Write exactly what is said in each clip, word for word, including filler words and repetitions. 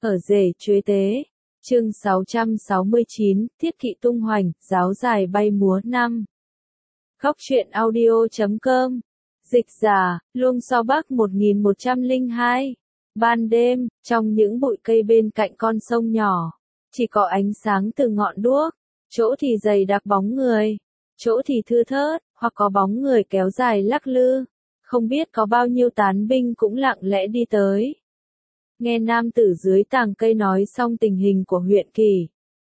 Ở rể chuế tế. Chương sáu trăm sáu mươi chín, Thiết kỵ tung hoành, giáo dài bay múa năm. Góc truyện audio chấm com. Dịch giả, Luông So Bắc một nghìn một trăm lẻ hai. Ban đêm, trong những bụi cây bên cạnh con sông nhỏ, chỉ có ánh sáng từ ngọn đuốc, chỗ thì dày đặc bóng người, chỗ thì thưa thớt, hoặc có bóng người kéo dài lắc lư. Không biết có bao nhiêu tán binh cũng lặng lẽ đi tới. Nghe nam tử dưới tàng cây nói xong tình hình của huyện Kỳ.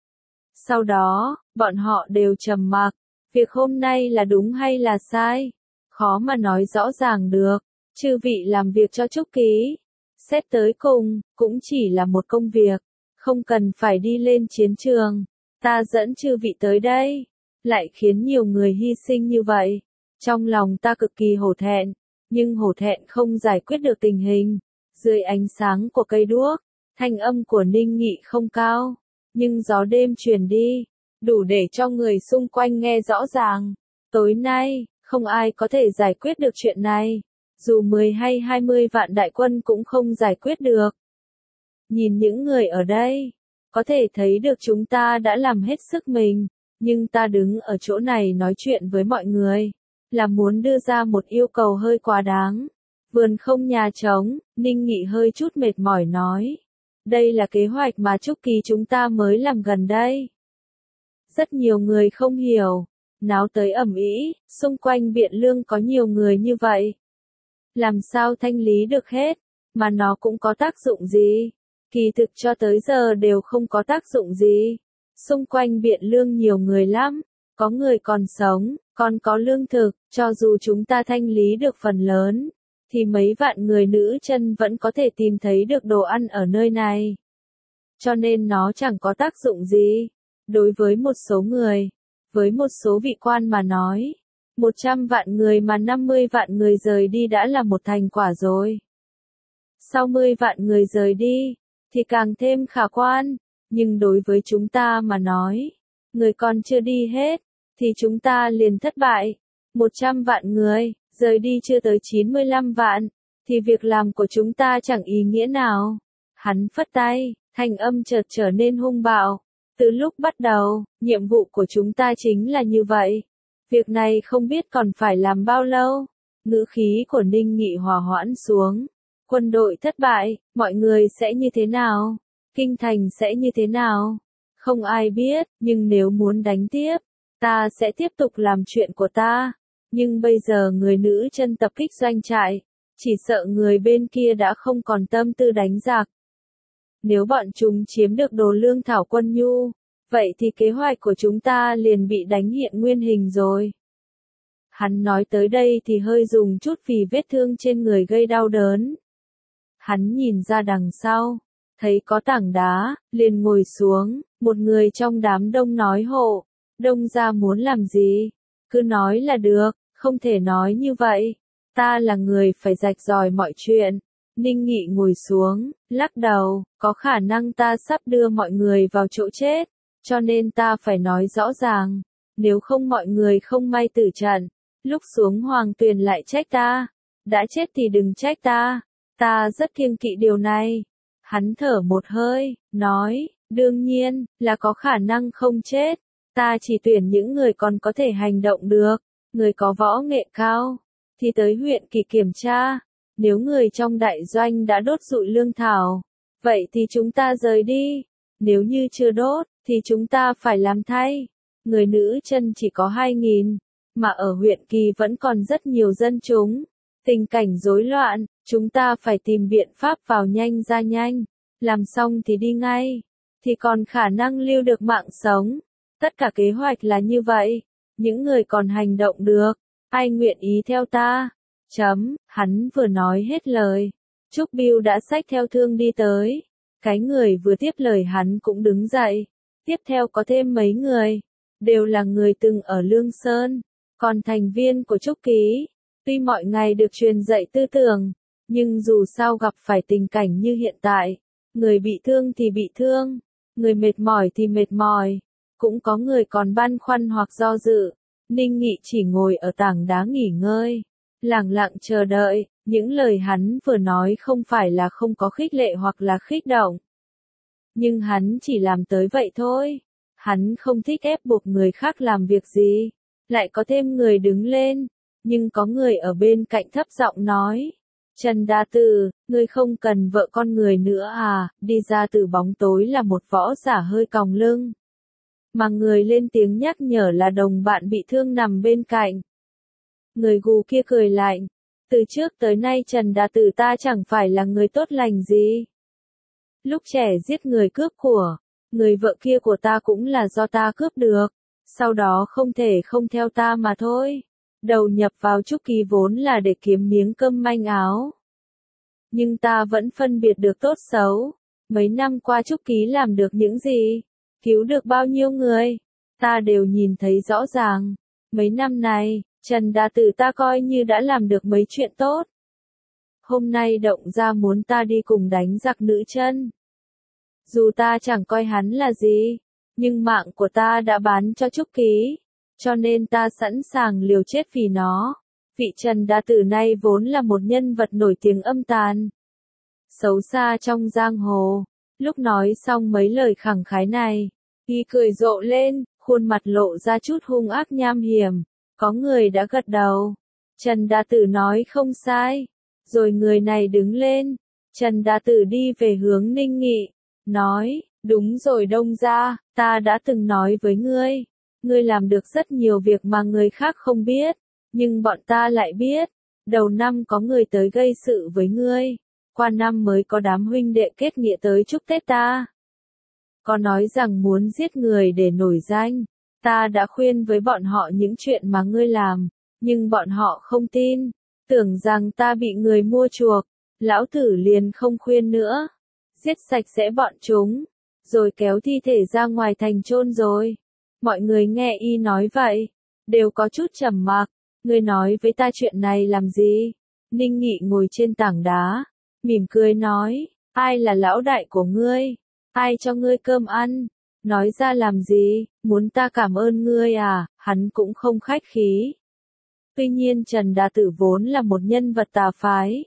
Sau đó, bọn họ đều trầm mặc. Việc hôm nay là đúng hay là sai? Khó mà nói rõ ràng được. Chư vị làm việc cho Trúc Ký. Xét tới cùng, cũng chỉ là một công việc. Không cần phải đi lên chiến trường. Ta dẫn chư vị tới đây. Lại khiến nhiều người hy sinh như vậy. Trong lòng ta cực kỳ hổ thẹn. Nhưng hổ thẹn không giải quyết được tình hình. Dưới ánh sáng của cây đuốc, thanh âm của Ninh Nghị không cao, nhưng gió đêm truyền đi, đủ để cho người xung quanh nghe rõ ràng. Tối nay, không ai có thể giải quyết được chuyện này, dù mười hay hai mươi vạn đại quân cũng không giải quyết được. Nhìn những người ở đây, có thể thấy được chúng ta đã làm hết sức mình, nhưng ta đứng ở chỗ này nói chuyện với mọi người, là muốn đưa ra một yêu cầu hơi quá đáng. Vườn không nhà trống, Ninh Nghị hơi chút mệt mỏi nói. Đây là kế hoạch mà Trúc Kỳ chúng ta mới làm gần đây. Rất nhiều người không hiểu, náo tới ầm ĩ, xung quanh Biện Lương có nhiều người như vậy. Làm sao thanh lý được hết, mà nó cũng có tác dụng gì? Kỳ thực cho tới giờ đều không có tác dụng gì. Xung quanh Biện Lương nhiều người lắm, có người còn sống, còn có lương thực, cho dù chúng ta thanh lý được phần lớn, thì mấy vạn người nữ chân vẫn có thể tìm thấy được đồ ăn ở nơi này. Cho nên nó chẳng có tác dụng gì. Đối với một số người, với một số vị quan mà nói, một trăm vạn người mà năm mươi vạn người rời đi đã là một thành quả rồi. Sau mười vạn người rời đi, thì càng thêm khả quan, nhưng đối với chúng ta mà nói, người còn chưa đi hết, thì chúng ta liền thất bại. một trăm vạn người rời đi chưa tới chín mươi lăm vạn, thì việc làm của chúng ta chẳng ý nghĩa nào. Hắn phất tay, thanh âm chợt trở nên hung bạo. Từ lúc bắt đầu, nhiệm vụ của chúng ta chính là như vậy. Việc này không biết còn phải làm bao lâu. Ngữ khí của Ninh Nghị hòa hoãn xuống. Quân đội thất bại, mọi người sẽ như thế nào? Kinh thành sẽ như thế nào? Không ai biết, nhưng nếu muốn đánh tiếp, ta sẽ tiếp tục làm chuyện của ta. Nhưng bây giờ người nữ chân tập kích doanh trại, chỉ sợ người bên kia đã không còn tâm tư đánh giặc. Nếu bọn chúng chiếm được đồ lương thảo quân nhu, vậy thì kế hoạch của chúng ta liền bị đánh hiện nguyên hình rồi. Hắn nói tới đây thì hơi dùng chút vì vết thương trên người gây đau đớn. Hắn nhìn ra đằng sau, thấy có tảng đá, liền ngồi xuống, một người trong đám đông nói hộ, Đông gia muốn làm gì? Cứ nói là được. Không thể nói như vậy. Ta là người phải rạch ròi mọi chuyện. Ninh Nghị ngồi xuống, lắc đầu, có khả năng ta sắp đưa mọi người vào chỗ chết, cho nên ta phải nói rõ ràng. Nếu không mọi người không may tử trận, lúc xuống hoàng tuyền lại trách ta. Đã chết thì đừng trách ta. Ta rất kiêng kỵ điều này. Hắn thở một hơi, nói, đương nhiên, là có khả năng không chết. Ta chỉ tuyển những người còn có thể hành động được. Người có võ nghệ cao, thì tới huyện Kỳ kiểm tra. Nếu người trong đại doanh đã đốt rụi lương thảo, vậy thì chúng ta rời đi. Nếu như chưa đốt, thì chúng ta phải làm thay. Người nữ chân chỉ có hai nghìn, mà ở huyện Kỳ vẫn còn rất nhiều dân chúng. Tình cảnh rối loạn, chúng ta phải tìm biện pháp vào nhanh ra nhanh. Làm xong thì đi ngay, thì còn khả năng lưu được mạng sống. Tất cả kế hoạch là như vậy. Những người còn hành động được, ai nguyện ý theo ta? Chấm, hắn vừa nói hết lời. Trúc Biêu đã xách theo thương đi tới. Cái người vừa tiếp lời hắn cũng đứng dậy. Tiếp theo có thêm mấy người, đều là người từng ở Lương Sơn, còn thành viên của Trúc Ký. Tuy mọi ngày được truyền dạy tư tưởng, nhưng dù sao gặp phải tình cảnh như hiện tại, người bị thương thì bị thương, người mệt mỏi thì mệt mỏi. Cũng có người còn băn khoăn hoặc do dự. Ninh Nghị chỉ ngồi ở tảng đá nghỉ ngơi, lặng lặng chờ đợi. Những lời hắn vừa nói không phải là không có khích lệ hoặc là khích động, Nhưng hắn chỉ làm tới vậy thôi. Hắn không thích ép buộc người khác làm việc gì. Lại có thêm người đứng lên. Nhưng có người ở bên cạnh thấp giọng nói. Trần Đa Tử, ngươi không cần vợ con người nữa à, đi ra từ bóng tối là một võ giả hơi còng lưng. Mà người lên tiếng nhắc nhở là đồng bạn bị thương nằm bên cạnh. Người gù kia cười lạnh. Từ trước tới nay Trần Đa Tử ta chẳng phải là người tốt lành gì. Lúc trẻ giết người cướp của, người vợ kia của ta cũng là do ta cướp được. Sau đó không thể không theo ta mà thôi. Đầu nhập vào Trúc Ký vốn là để kiếm miếng cơm manh áo. Nhưng ta vẫn phân biệt được tốt xấu. Mấy năm qua Trúc Ký làm được những gì? Cứu được bao nhiêu người? Ta đều nhìn thấy rõ ràng. Mấy năm này, Trần Đa Tử ta coi như đã làm được mấy chuyện tốt. Hôm nay động ra muốn ta đi cùng đánh giặc nữ chân. Dù ta chẳng coi hắn là gì, nhưng mạng của ta đã bán cho Trúc Ký. Cho nên ta sẵn sàng liều chết vì nó. Vị Trần Đa Tử này vốn là một nhân vật nổi tiếng âm tàn. Xấu xa trong giang hồ. Lúc nói xong mấy lời khẳng khái này, y cười rộ lên, khuôn mặt lộ ra chút hung ác nham hiểm. Có người đã gật đầu. Trần Đa Tử nói không sai. Rồi người này đứng lên. Trần Đa Tử đi về hướng Ninh Nghị. Nói, đúng rồi Đông gia, ta đã từng nói với ngươi. Ngươi làm được rất nhiều việc mà người khác không biết. Nhưng bọn ta lại biết. Đầu năm có người tới gây sự với ngươi. Qua năm mới có đám huynh đệ kết nghĩa tới chúc Tết ta. Có nói rằng muốn giết người để nổi danh. Ta đã khuyên với bọn họ những chuyện mà ngươi làm. Nhưng bọn họ không tin. Tưởng rằng ta bị người mua chuộc. Lão tử liền không khuyên nữa. Giết sạch sẽ bọn chúng. Rồi kéo thi thể ra ngoài thành chôn rồi. Mọi người nghe y nói vậy. Đều có chút trầm mặc. Ngươi nói với ta chuyện này làm gì? Ninh Nghị ngồi trên tảng đá. Mỉm cười nói. Ai là lão đại của ngươi? Ai cho ngươi cơm ăn? Nói ra làm gì? Muốn ta cảm ơn ngươi à? Hắn cũng không khách khí. Tuy nhiên Trần Đa Tử vốn là một nhân vật tà phái.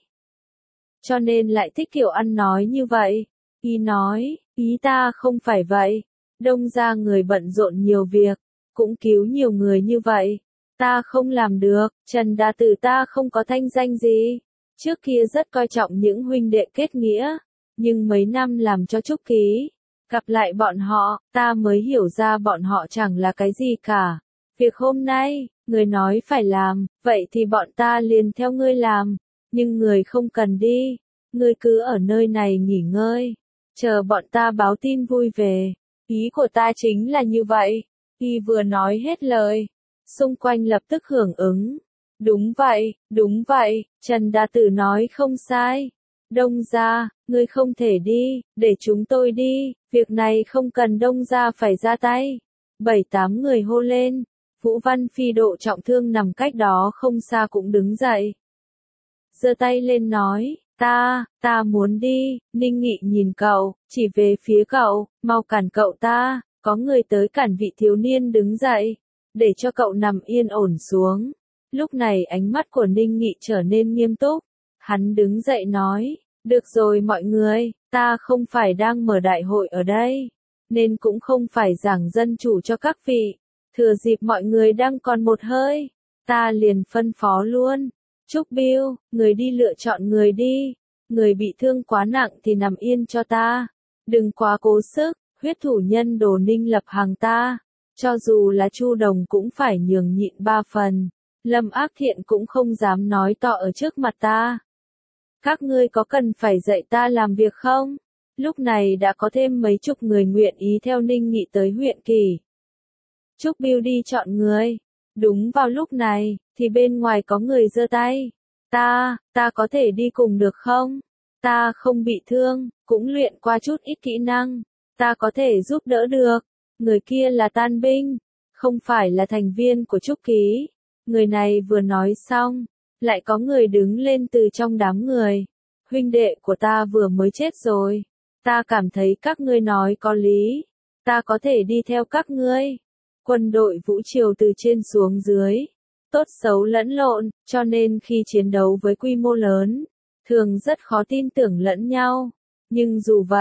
Cho nên lại thích kiểu ăn nói như vậy. Y nói, ý ta không phải vậy. Đông gia người bận rộn nhiều việc. Cũng cứu nhiều người như vậy. Ta không làm được. Trần Đa Tử ta không có thanh danh gì. Trước kia rất coi trọng những huynh đệ kết nghĩa. Nhưng mấy năm làm cho Trúc Ký. Gặp lại bọn họ, ta mới hiểu ra bọn họ chẳng là cái gì cả. Việc hôm nay, người nói phải làm, vậy thì bọn ta liền theo ngươi làm. Nhưng người không cần đi. Ngươi cứ ở nơi này nghỉ ngơi. Chờ bọn ta báo tin vui về. Ý của ta chính là như vậy. Y vừa nói hết lời. Xung quanh lập tức hưởng ứng. Đúng vậy, đúng vậy, Trần Đa Tử nói không sai. Đông gia, ngươi không thể đi, để chúng tôi đi, việc này không cần Đông gia phải ra tay. Bảy tám người hô lên. Vũ Văn Phi độ trọng thương nằm cách đó không xa cũng đứng dậy. Giơ tay lên nói, ta, ta muốn đi. Ninh Nghị nhìn cậu, chỉ về phía cậu, mau cản cậu ta. Có người tới cản vị thiếu niên đứng dậy, để cho cậu nằm yên ổn xuống. Lúc này ánh mắt của Ninh Nghị trở nên nghiêm túc. Hắn đứng dậy nói, được rồi mọi người, ta không phải đang mở đại hội ở đây, nên cũng không phải giảng dân chủ cho các vị. Thừa dịp mọi người đang còn một hơi, ta liền phân phó luôn. Trúc Biêu, người đi lựa chọn người đi. Người bị thương quá nặng thì nằm yên cho ta. Đừng quá cố sức, huyết thủ nhân Đồ Ninh lập hàng ta. Cho dù là Chu Đồng cũng phải nhường nhịn ba phần. Lâm Ác Thiện cũng không dám nói to ở trước mặt ta. Các ngươi có cần phải dạy ta làm việc không? Lúc này đã có thêm mấy chục người nguyện ý theo Ninh Nghị tới huyện Kỳ. Trúc Biêu đi chọn người. Đúng vào lúc này, thì bên ngoài có người giơ tay. Ta, ta có thể đi cùng được không? Ta không bị thương, cũng luyện qua chút ít kỹ năng. Ta có thể giúp đỡ được. Người kia là Tan binh, không phải là thành viên của Trúc Ký. Người này vừa nói xong, lại có người đứng lên từ trong đám người. Huynh đệ của ta vừa mới chết rồi. Ta cảm thấy các ngươi nói có lý. Ta có thể đi theo các ngươi. Quân đội Vũ Triều từ trên xuống dưới. Tốt xấu lẫn lộn, cho nên khi chiến đấu với quy mô lớn, thường rất khó tin tưởng lẫn nhau. Nhưng dù vậy,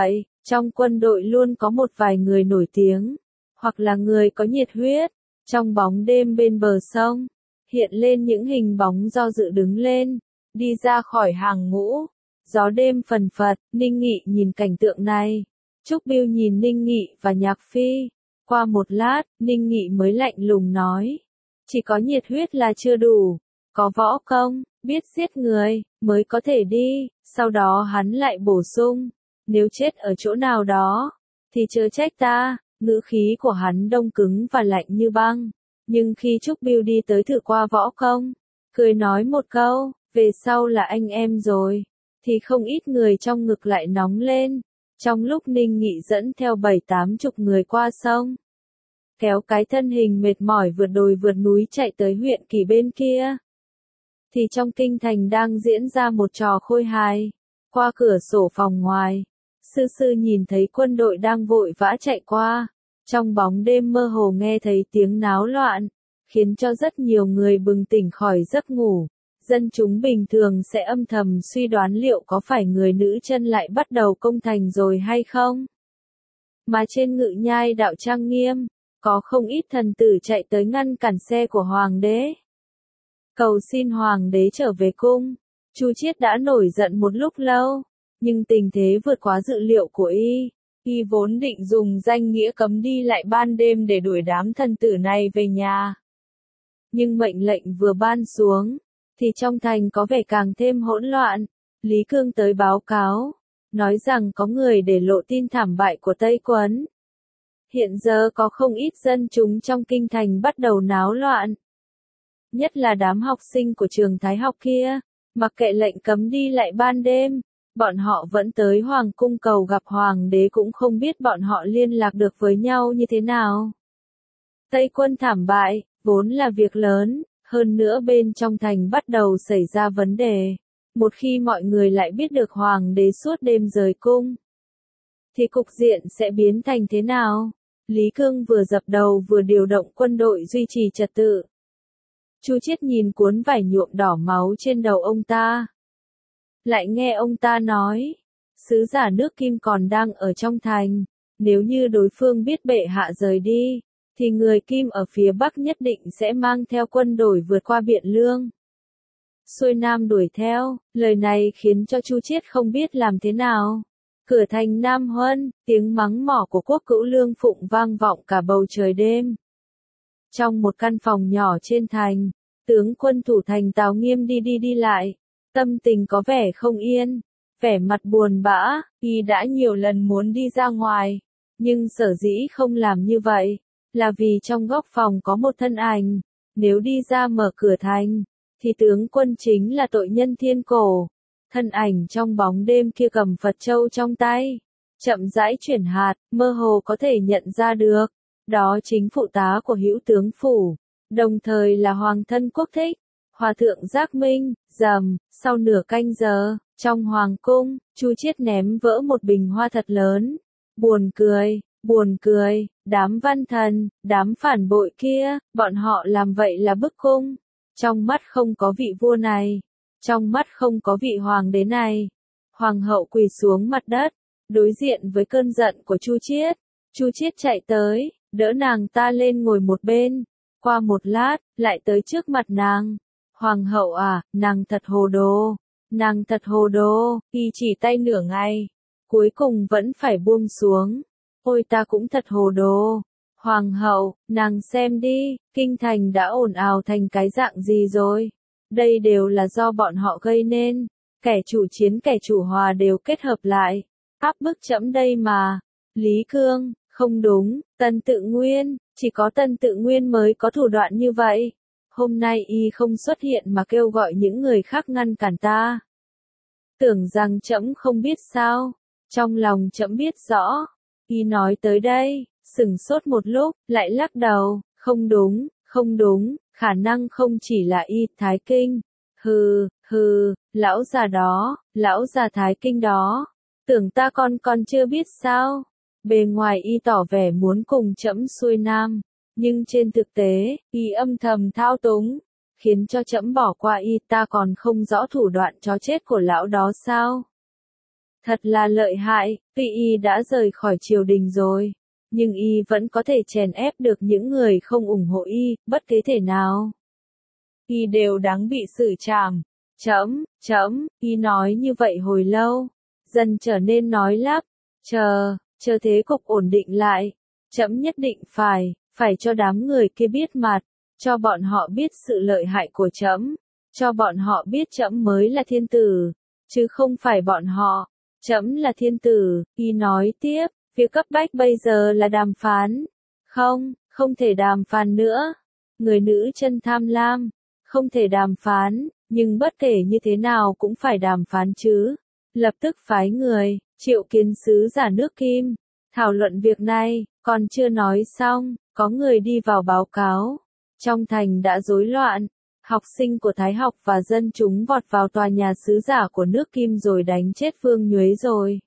Trong quân đội luôn có một vài người nổi tiếng, hoặc là người có nhiệt huyết. Trong bóng đêm bên bờ sông, hiện lên những hình bóng do dự đứng lên, đi ra khỏi hàng ngũ. Gió đêm phần phật, Ninh Nghị nhìn cảnh tượng này. Trúc Biêu nhìn Ninh Nghị và Nhạc Phi. Qua một lát, Ninh Nghị mới lạnh lùng nói. Chỉ có nhiệt huyết là chưa đủ. Có võ công, biết giết người, mới có thể đi. Sau đó hắn lại bổ sung. Nếu chết ở chỗ nào đó, thì chớ trách ta. Ngữ khí của hắn đông cứng và lạnh như băng. Nhưng khi Trúc Biêu đi tới thử qua võ công, cười nói một câu, về sau là anh em rồi, thì không ít người trong ngực lại nóng lên. Trong lúc Ninh Nghị dẫn theo bảy tám chục người qua sông, kéo cái thân hình mệt mỏi vượt đồi vượt núi chạy tới huyện Kỳ bên kia, thì trong kinh thành đang diễn ra một trò khôi hài. Qua cửa sổ phòng ngoài, Sư Sư nhìn thấy quân đội đang vội vã chạy qua. Trong bóng đêm mơ hồ nghe thấy tiếng náo loạn, khiến cho rất nhiều người bừng tỉnh khỏi giấc ngủ. Dân chúng bình thường sẽ âm thầm suy đoán liệu có phải người nữ chân lại bắt đầu công thành rồi hay không. Mà trên ngự nhai đạo trang nghiêm, có không ít thần tử chạy tới ngăn cản xe của hoàng đế, cầu xin hoàng đế trở về cung. Chu Chiết đã nổi giận một lúc lâu, nhưng tình thế vượt quá dự liệu của y. Y vốn định dùng danh nghĩa cấm đi lại ban đêm để đuổi đám thần tử này về nhà. Nhưng mệnh lệnh vừa ban xuống, thì trong thành có vẻ càng thêm hỗn loạn. Lý Cương tới báo cáo, nói rằng có người để lộ tin thảm bại của Tây Quân. Hiện giờ có không ít dân chúng trong kinh thành bắt đầu náo loạn. Nhất là đám học sinh của trường Thái học kia, mặc kệ lệnh cấm đi lại ban đêm. Bọn họ vẫn tới hoàng cung cầu gặp hoàng đế, cũng không biết bọn họ liên lạc được với nhau như thế nào. Tây Quân thảm bại, vốn là việc lớn, hơn nữa bên trong thành bắt đầu xảy ra vấn đề. Một khi mọi người lại biết được hoàng đế suốt đêm rời cung, thì cục diện sẽ biến thành thế nào? Lý Cương vừa dập đầu vừa điều động quân đội duy trì trật tự. Chu Chiết nhìn cuốn vải nhuộm đỏ máu trên đầu ông ta. Lại nghe ông ta nói, sứ giả nước Kim còn đang ở trong thành, nếu như đối phương biết bệ hạ rời đi, thì người Kim ở phía Bắc nhất định sẽ mang theo quân đội vượt qua Biện Lương, xuôi Nam đuổi theo. Lời này khiến cho Chu Chiết không biết làm thế nào. Cửa thành Nam Huân, tiếng mắng mỏ của Quốc Cữu Lương Phụng vang vọng cả bầu trời đêm. Trong một căn phòng nhỏ trên thành, tướng quân thủ thành Tào Nghiêm đi đi đi lại. Tâm tình có vẻ không yên, vẻ mặt buồn bã. Y đã nhiều lần muốn đi ra ngoài, nhưng sở dĩ không làm như vậy, là vì trong góc phòng có một thân ảnh. Nếu đi ra mở cửa thành, thì tướng quân chính là tội nhân thiên cổ. Thân ảnh trong bóng đêm kia cầm Phật châu trong tay, chậm rãi chuyển hạt, mơ hồ có thể nhận ra được. Đó chính phụ tá của Hữu tướng phủ, đồng thời là hoàng thân Quốc Thích. Hòa thượng Giác Minh. Rầm, sau nửa canh giờ, trong hoàng cung, Chu Chiết ném vỡ một bình hoa thật lớn. Buồn cười, buồn cười, đám văn thần, đám phản bội kia, bọn họ làm vậy là bức cung. Trong mắt không có vị vua này, trong mắt không có vị hoàng đế này. Hoàng hậu quỳ xuống mặt đất, đối diện với cơn giận của Chu Chiết. Chu Chiết chạy tới, đỡ nàng ta lên ngồi một bên. Qua một lát, lại tới trước mặt nàng. Hoàng hậu à, nàng thật hồ đồ, nàng thật hồ đồ. Y chỉ tay nửa ngày, cuối cùng vẫn phải buông xuống. Ôi ta cũng thật hồ đồ. Hoàng hậu, nàng xem đi, kinh thành đã ồn ào thành cái dạng gì rồi. Đây đều là do bọn họ gây nên. Kẻ chủ chiến kẻ chủ hòa đều kết hợp lại, áp bức trẫm đây mà. Lý Cương, không đúng, Tần Tự Nguyên, chỉ có Tần Tự Nguyên mới có thủ đoạn như vậy. Hôm nay y không xuất hiện mà kêu gọi những người khác ngăn cản ta. Tưởng rằng trẫm không biết sao? Trong lòng trẫm biết rõ. Y nói tới đây, sửng sốt một lúc, lại lắc đầu, không đúng, không đúng, khả năng không chỉ là y Thái Kinh. Hừ, hừ, lão già đó, lão già Thái Kinh đó, tưởng ta con còn chưa biết sao? Bề ngoài y tỏ vẻ muốn cùng trẫm xuôi Nam, nhưng trên thực tế, y âm thầm thao túng, khiến cho trẫm bỏ qua y. Ta còn không rõ thủ đoạn chó chết của lão đó sao? Thật là lợi hại, tuy y đã rời khỏi triều đình rồi, nhưng y vẫn có thể chèn ép được những người không ủng hộ y, bất cứ thể nào. Y đều đáng bị xử trảm. Trẫm, trẫm, y nói như vậy hồi lâu, dần trở nên nói lắp, chờ, chờ thế cục ổn định lại, trẫm nhất định phải, phải cho đám người kia biết mặt, cho bọn họ biết sự lợi hại của trẫm, cho bọn họ biết trẫm mới là thiên tử, chứ không phải bọn họ, trẫm là thiên tử. Y nói tiếp, việc cấp bách bây giờ là đàm phán. Không, không thể đàm phán nữa. Người nữ chân tham lam, không thể đàm phán, nhưng bất kể như thế nào cũng phải đàm phán chứ. Lập tức phái người, triệu kiến sứ giả nước Kim, thảo luận việc này. Còn chưa nói xong, có người đi vào báo cáo. Trong thành đã rối loạn, học sinh của Thái học và dân chúng vọt vào tòa nhà sứ giả của nước Kim rồi đánh chết Vương Nhuế rồi.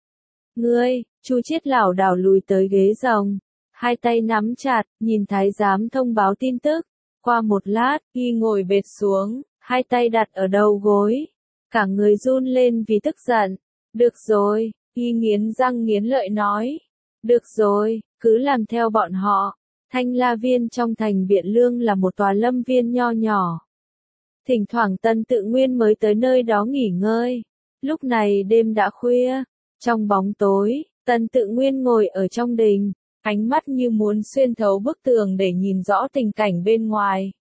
Ngươi, Chu Chiết lảo đảo lùi tới ghế rồng, hai tay nắm chặt, nhìn thái giám thông báo tin tức. Qua một lát, y ngồi bệt xuống, hai tay đặt ở đầu gối, cả người run lên vì tức giận. Được rồi, y nghiến răng nghiến lợi nói. Được rồi, cứ làm theo bọn họ. Thanh La Viên trong thành Biện Lương là một tòa lâm viên nho nhỏ. Thỉnh thoảng Tân Tự Nguyên mới tới nơi đó nghỉ ngơi. Lúc này đêm đã khuya, trong bóng tối, Tân Tự Nguyên ngồi ở trong đình, ánh mắt như muốn xuyên thấu bức tường để nhìn rõ tình cảnh bên ngoài.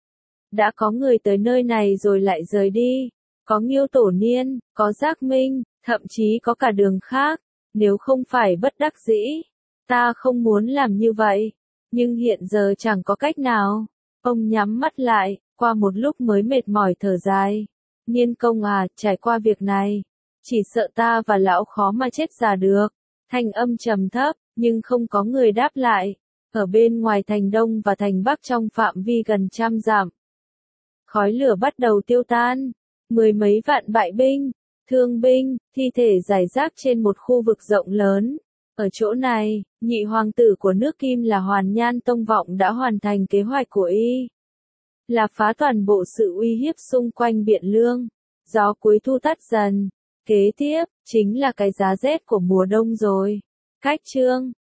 Đã có người tới nơi này rồi lại rời đi, có Nghiêu Tổ Niên, có Giác Minh, thậm chí có cả Đường Khác. Nếu không phải bất đắc dĩ, ta không muốn làm như vậy, nhưng hiện giờ chẳng có cách nào. Ông nhắm mắt lại, qua một lúc mới mệt mỏi thở dài. Niên công à, trải qua việc này, chỉ sợ ta và lão khó mà chết già được. Thanh âm trầm thấp, nhưng không có người đáp lại. Ở bên ngoài thành Đông và thành Bắc trong phạm vi gần trăm dặm, khói lửa bắt đầu tiêu tan. Mười mấy vạn bại binh, thương binh, thi thể rải rác trên một khu vực rộng lớn. Ở chỗ này, nhị hoàng tử của nước Kim là Hoàn Nhan Tông Vọng đã hoàn thành kế hoạch của y, là phá toàn bộ sự uy hiếp xung quanh Biện Lương. Gió cuối thu tắt dần, kế tiếp, chính là cái giá rét của mùa đông rồi. Cách chương